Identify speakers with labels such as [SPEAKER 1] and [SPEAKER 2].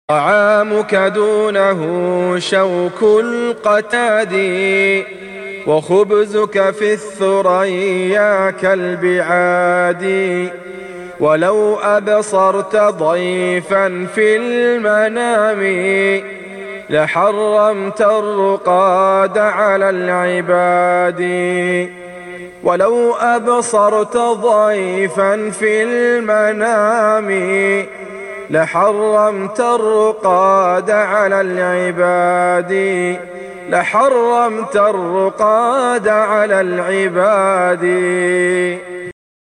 [SPEAKER 1] طعامك دونه شوك القتاد، وخبزك في الثريا كالبعاد. ولو أبصرت ضيفا في المنام لحرمت الرقاد على العباد. ولو أبصرت ضيفا في المنام لحرمت الرقاد على العباد. لحرمت الرقاد على العباد.